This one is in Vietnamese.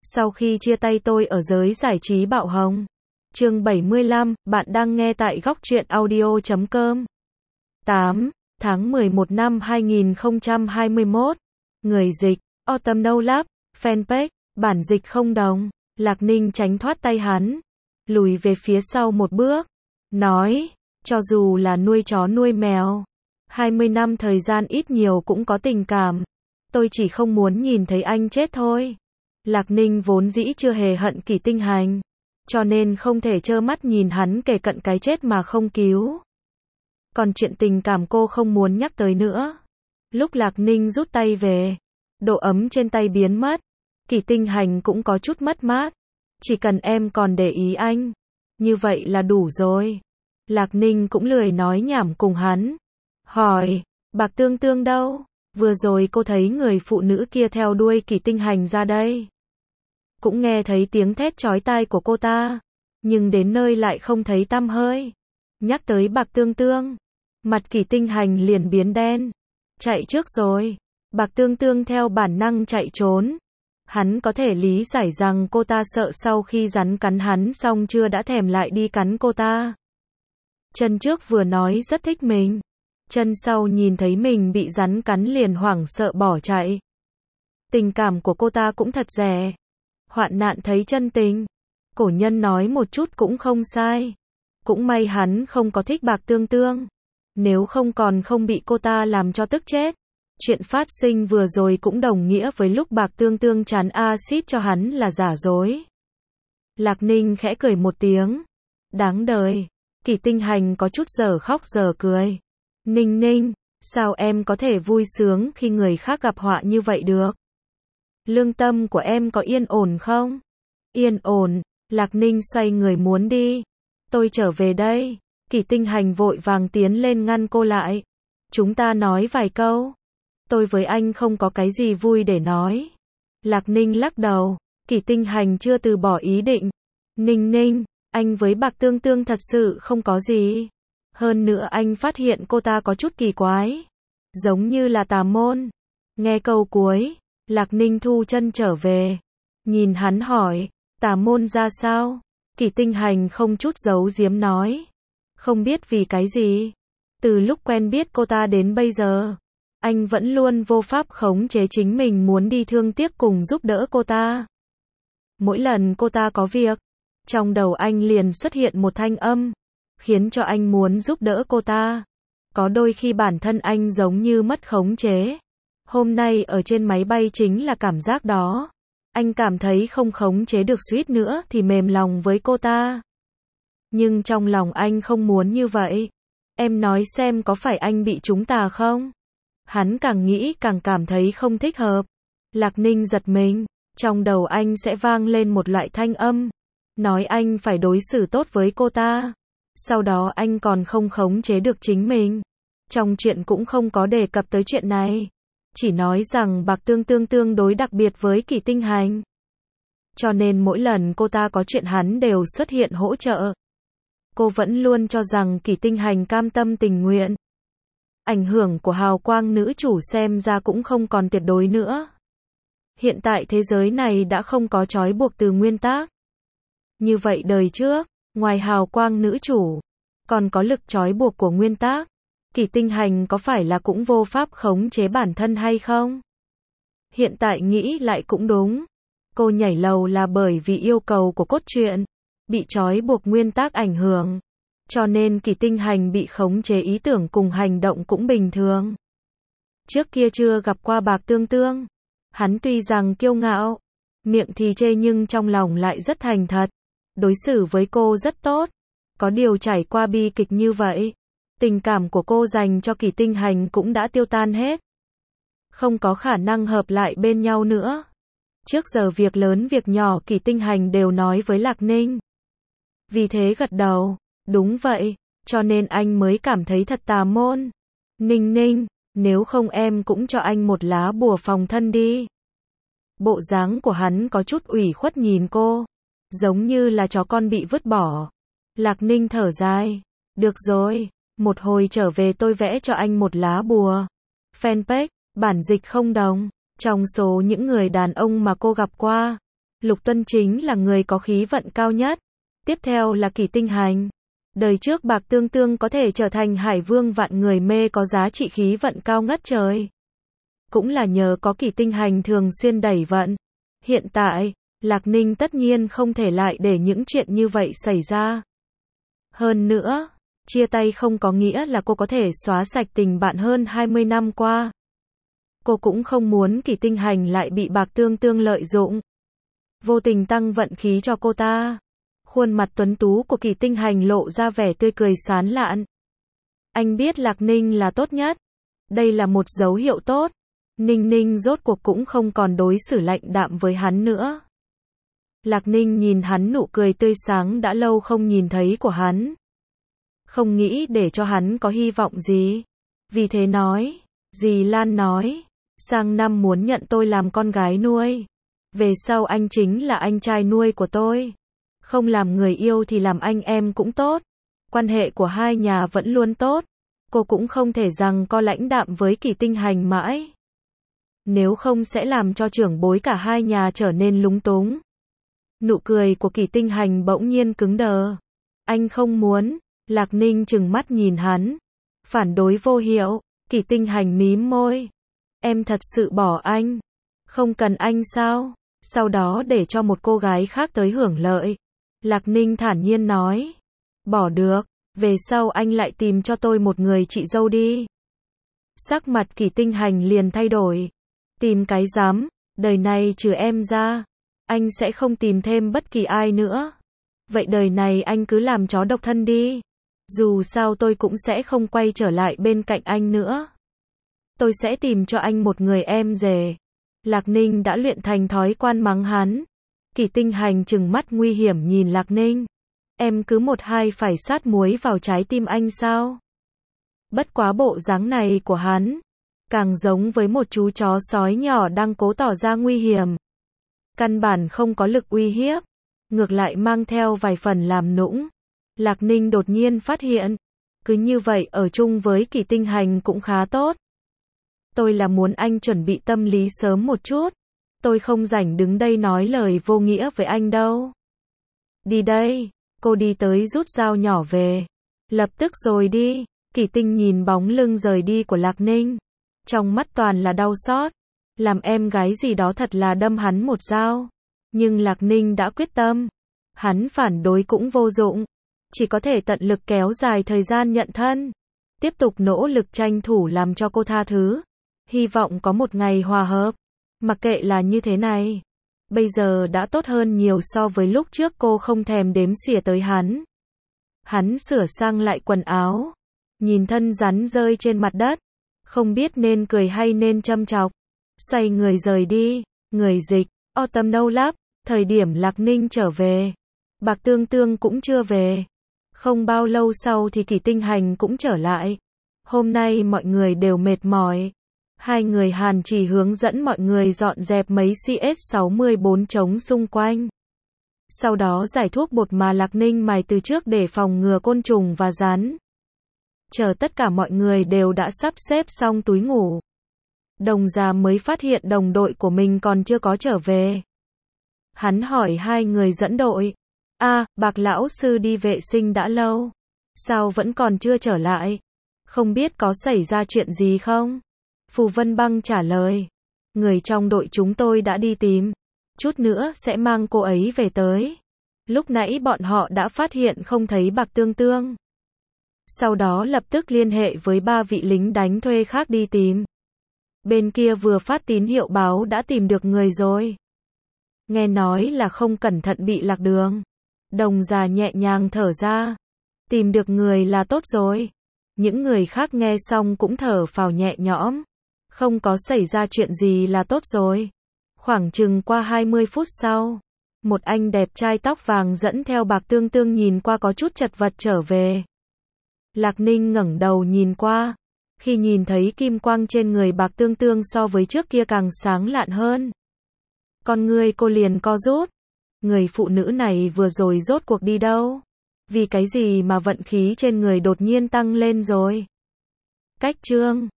Sau khi chia tay tôi ở giới giải trí bạo hồng. Chương 75, bạn đang nghe tại góc truyện audio.com. 8 tháng 11 năm 2021. Người dịch, Autumn No Love, fanpage, bản dịch không đồng. Lạc Ninh tránh thoát tay hắn, lùi về phía sau một bước, nói, cho dù là nuôi chó nuôi mèo, 20 năm thời gian ít nhiều cũng có tình cảm. Tôi chỉ không muốn nhìn thấy anh chết thôi. Lạc Ninh vốn dĩ chưa hề hận Kỷ Tinh Hành, cho nên không thể trơ mắt nhìn hắn kề cận cái chết mà không cứu. Còn chuyện tình cảm cô không muốn nhắc tới nữa. Lúc Lạc Ninh rút tay về, độ ấm trên tay biến mất. Kỷ Tinh Hành cũng có chút mất mát. Chỉ cần em còn để ý anh, như vậy là đủ rồi. Lạc Ninh cũng lười nói nhảm cùng hắn. Hỏi, Bạc Tương Tương đâu? Vừa rồi cô thấy người phụ nữ kia theo đuôi Kỷ Tinh Hành ra đây. Cũng nghe thấy tiếng thét chói tai của cô ta, nhưng đến nơi lại không thấy tăm hơi. Nhắc tới Bạc Tương Tương, mặt Kỷ Tinh Hành liền biến đen. Chạy trước rồi. Bạc Tương Tương theo bản năng chạy trốn. Hắn có thể lý giải rằng cô ta sợ sau khi rắn cắn hắn xong chưa đã thèm lại đi cắn cô ta. Chân trước vừa nói rất thích mình, chân sau nhìn thấy mình bị rắn cắn liền hoảng sợ bỏ chạy. Tình cảm của cô ta cũng thật rẻ. Hoạn nạn thấy chân tình. Cổ nhân nói một chút cũng không sai. Cũng may hắn không có thích Bạc Tương Tương. Nếu không còn không bị cô ta làm cho tức chết. Chuyện phát sinh vừa rồi cũng đồng nghĩa với lúc Bạc Tương Tương chán axit cho hắn là giả dối. Lạc Ninh khẽ cười một tiếng. Đáng đời. Kỷ Tinh Hành có chút giờ khóc giờ cười. Ninh Ninh, sao em có thể vui sướng khi người khác gặp họa như vậy được? Lương tâm của em có yên ổn không? Yên ổn. Lạc Ninh xoay người muốn đi. Tôi trở về đây. Kỷ Tinh Hành vội vàng tiến lên ngăn cô lại. Chúng ta nói vài câu. Tôi với anh không có cái gì vui để nói. Lạc Ninh lắc đầu. Kỷ Tinh Hành chưa từ bỏ ý định. Ninh Ninh, anh với Bạc Tương Tương thật sự không có gì. Hơn nữa anh phát hiện cô ta có chút kỳ quái. Giống như là tà môn. Nghe câu cuối, Lạc Ninh thu chân trở về. Nhìn hắn hỏi, tà môn ra sao? Kỷ Tinh Hành không chút giấu giếm nói. Không biết vì cái gì. Từ lúc quen biết cô ta đến bây giờ, anh vẫn luôn vô pháp khống chế chính mình muốn đi thương tiếc cùng giúp đỡ cô ta. Mỗi lần cô ta có việc, trong đầu anh liền xuất hiện một thanh âm, khiến cho anh muốn giúp đỡ cô ta. Có đôi khi bản thân anh giống như mất khống chế. Hôm nay ở trên máy bay chính là cảm giác đó. Anh cảm thấy không khống chế được suýt nữa thì mềm lòng với cô ta. Nhưng trong lòng anh không muốn như vậy. Em nói xem có phải anh bị trúng tà không? Hắn càng nghĩ càng cảm thấy không thích hợp. Lạc Ninh giật mình. Trong đầu anh sẽ vang lên một loại thanh âm. Nói anh phải đối xử tốt với cô ta. Sau đó anh còn không khống chế được chính mình. Trong chuyện cũng không có đề cập tới chuyện này. Chỉ nói rằng Bạc Tương Tương tương đối đặc biệt với Kỷ Tinh Hành. Cho nên mỗi lần cô ta có chuyện hắn đều xuất hiện hỗ trợ. Cô vẫn luôn cho rằng Kỷ Tinh Hành cam tâm tình nguyện. Ảnh hưởng của hào quang nữ chủ xem ra cũng không còn tuyệt đối nữa. Hiện tại thế giới này đã không có trói buộc từ nguyên tắc. Như vậy đời trước, ngoài hào quang nữ chủ, còn có lực trói buộc của nguyên tắc. Kỷ Tinh Hành có phải là cũng vô pháp khống chế bản thân hay không? Hiện tại nghĩ lại cũng đúng. Cô nhảy lầu là bởi vì yêu cầu của cốt truyện, bị trói buộc nguyên tắc ảnh hưởng. Cho nên Kỷ Tinh Hành bị khống chế ý tưởng cùng hành động cũng bình thường. Trước kia chưa gặp qua Bạc Tương Tương. Hắn tuy rằng kiêu ngạo, miệng thì chê nhưng trong lòng lại rất thành thật. Đối xử với cô rất tốt. Có điều trải qua bi kịch như vậy, tình cảm của cô dành cho Kỷ Tinh Hành cũng đã tiêu tan hết. Không có khả năng hợp lại bên nhau nữa. Trước giờ việc lớn việc nhỏ Kỷ Tinh Hành đều nói với Lạc Ninh. Vì thế gật đầu. Đúng vậy, cho nên anh mới cảm thấy thật tà môn. Ninh Ninh, nếu không em cũng cho anh một lá bùa phòng thân đi. Bộ dáng của hắn có chút ủy khuất nhìn cô, giống như là chó con bị vứt bỏ. Lạc Ninh thở dài. Được rồi, một hồi trở về tôi vẽ cho anh một lá bùa. Fanpage, bản dịch không đồng. Trong số những người đàn ông mà cô gặp qua, Lục Tuân chính là người có khí vận cao nhất. Tiếp theo là Kỷ Tinh Hành. Đời trước Bạc Tương Tương có thể trở thành hải vương vạn người mê có giá trị khí vận cao ngất trời. Cũng là nhờ có Kỷ Tinh Hành thường xuyên đẩy vận. Hiện tại, Lạc Ninh tất nhiên không thể lại để những chuyện như vậy xảy ra. Hơn nữa, chia tay không có nghĩa là cô có thể xóa sạch tình bạn hơn 20 năm qua. Cô cũng không muốn Kỷ Tinh Hành lại bị Bạc Tương Tương lợi dụng, vô tình tăng vận khí cho cô ta. Khuôn mặt tuấn tú của Kỷ Tinh Hành lộ ra vẻ tươi cười sán lạn. Anh biết Lạc Ninh là tốt nhất. Đây là một dấu hiệu tốt. Ninh Ninh rốt cuộc cũng không còn đối xử lạnh đạm với hắn nữa. Lạc Ninh nhìn hắn nụ cười tươi sáng đã lâu không nhìn thấy của hắn. Không nghĩ để cho hắn có hy vọng gì. Vì thế nói, dì Lan nói, sang năm muốn nhận tôi làm con gái nuôi. Về sau anh chính là anh trai nuôi của tôi. Không làm người yêu thì làm anh em cũng tốt. Quan hệ của hai nhà vẫn luôn tốt. Cô cũng không thể rằng có lãnh đạm với Kỷ Tinh Hành mãi. Nếu không sẽ làm cho trưởng bối cả hai nhà trở nên lúng túng. Nụ cười của Kỷ Tinh Hành bỗng nhiên cứng đờ. Anh không muốn. Lạc Ninh trừng mắt nhìn hắn. Phản đối vô hiệu. Kỷ Tinh Hành mím môi. Em thật sự bỏ anh. Không cần anh sao? Sau đó để cho một cô gái khác tới hưởng lợi. Lạc Ninh thản nhiên nói. Bỏ được. Về sau anh lại tìm cho tôi một người chị dâu đi. Sắc mặt Kỷ Tinh Hành liền thay đổi. Tìm cái dám. Đời này trừ em ra, anh sẽ không tìm thêm bất kỳ ai nữa. Vậy đời này anh cứ làm chó độc thân đi. Dù sao tôi cũng sẽ không quay trở lại bên cạnh anh nữa. Tôi sẽ tìm cho anh một người em rể. Lạc Ninh đã luyện thành thói quen mắng hắn. Kỷ Tinh Hành trừng mắt nguy hiểm nhìn Lạc Ninh. Em cứ một hai phải sát muối vào trái tim anh sao? Bất quá bộ dáng này của hắn, càng giống với một chú chó sói nhỏ đang cố tỏ ra nguy hiểm. Căn bản không có lực uy hiếp, ngược lại mang theo vài phần làm nũng. Lạc Ninh đột nhiên phát hiện, cứ như vậy ở chung với Kỷ Tinh Hành cũng khá tốt. Tôi là muốn anh chuẩn bị tâm lý sớm một chút. Tôi không rảnh đứng đây nói lời vô nghĩa với anh đâu. Đi đây, cô đi tới rút dao nhỏ về. Lập tức rồi đi. Kỷ Tinh nhìn bóng lưng rời đi của Lạc Ninh. Trong mắt toàn là đau xót. Làm em gái gì đó thật là đâm hắn một dao. Nhưng Lạc Ninh đã quyết tâm. Hắn phản đối cũng vô dụng. Chỉ có thể tận lực kéo dài thời gian nhận thân. Tiếp tục nỗ lực tranh thủ làm cho cô tha thứ. Hy vọng có một ngày hòa hợp. Mặc kệ là như thế này. Bây giờ đã tốt hơn nhiều so với lúc trước cô không thèm đếm xỉa tới hắn. Hắn sửa sang lại quần áo. Nhìn thân rắn rơi trên mặt đất. Không biết nên cười hay nên châm chọc. Xoay người rời đi. Người dịch. Autumn nâu lắp. Thời điểm Lạc Ninh trở về. Bạc Tương Tương cũng chưa về. Không bao lâu sau thì Kỷ Tinh Hành cũng trở lại. Hôm nay mọi người đều mệt mỏi. Hai người Hàn chỉ hướng dẫn mọi người dọn dẹp mấy CS64 trống xung quanh. Sau đó giải thuốc bột mà Lạc Ninh mài từ trước để phòng ngừa côn trùng và rắn. Chờ tất cả mọi người đều đã sắp xếp xong túi ngủ. Đồng già mới phát hiện đồng đội của mình còn chưa có trở về. Hắn hỏi hai người dẫn đội. Bạc lão sư đi vệ sinh đã lâu. Sao vẫn còn chưa trở lại? Không biết có xảy ra chuyện gì không? Phù Vân Băng trả lời. Người trong đội chúng tôi đã đi tìm. Chút nữa sẽ mang cô ấy về tới. Lúc nãy bọn họ đã phát hiện không thấy Bạc Tương Tương. Sau đó lập tức liên hệ với 3 vị lính đánh thuê khác đi tìm. Bên kia vừa phát tín hiệu báo đã tìm được người rồi. Nghe nói là không cẩn thận bị lạc đường. Đồng già nhẹ nhàng thở ra. Tìm được người là tốt rồi. Những người khác nghe xong cũng thở phào nhẹ nhõm. Không có xảy ra chuyện gì là tốt rồi. Khoảng chừng qua 20 phút sau, một anh đẹp trai tóc vàng dẫn theo Bạc Tương Tương nhìn qua có chút chật vật trở về. Lạc Ninh ngẩng đầu nhìn qua. Khi nhìn thấy kim quang trên người Bạc Tương Tương so với trước kia càng sáng lạn hơn. Con ngươi cô liền co rút. Người phụ nữ này vừa rồi rốt cuộc đi đâu? Vì cái gì mà vận khí trên người đột nhiên tăng lên rồi? Cách chương